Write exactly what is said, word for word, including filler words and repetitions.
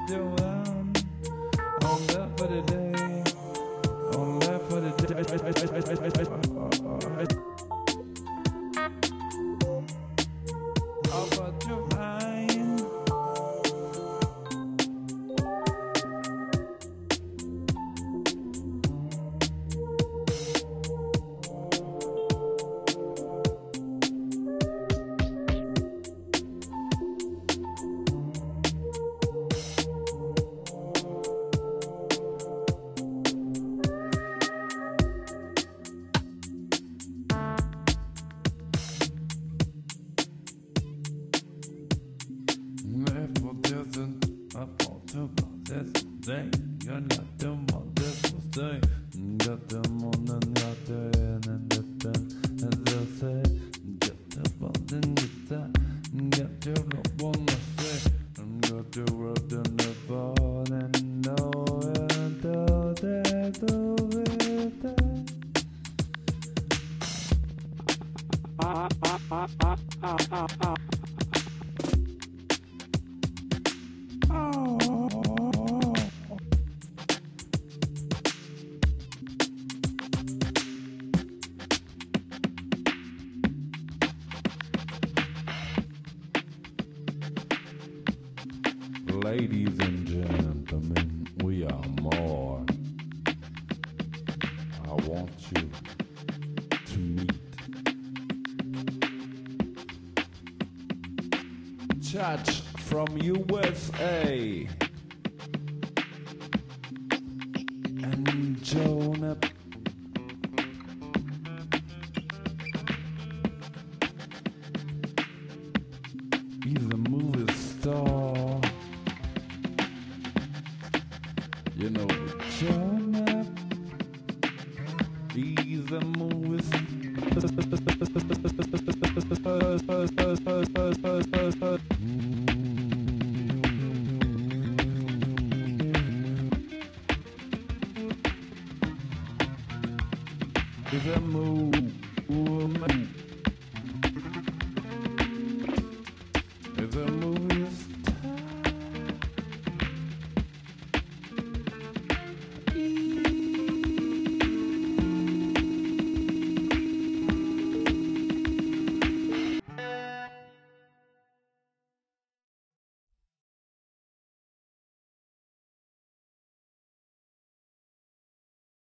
your hand. I'm there for the day. I'm there for the day. How about your mind? Therefore, doesn't I thought about this day? You're not the one this was day. Got them on and got the in and got them, as I say. Got the bond and get that. Got your love on the say. And got the road and the ball and know it. Do that, do it. Ah, ah, ah, ah, ah, ah, ah. Ladies and gentlemen, we are more. I want you to meet Chach from U S A and Jonah. He's a movie star. You know, Jonah, he's a movie star. He's a movie.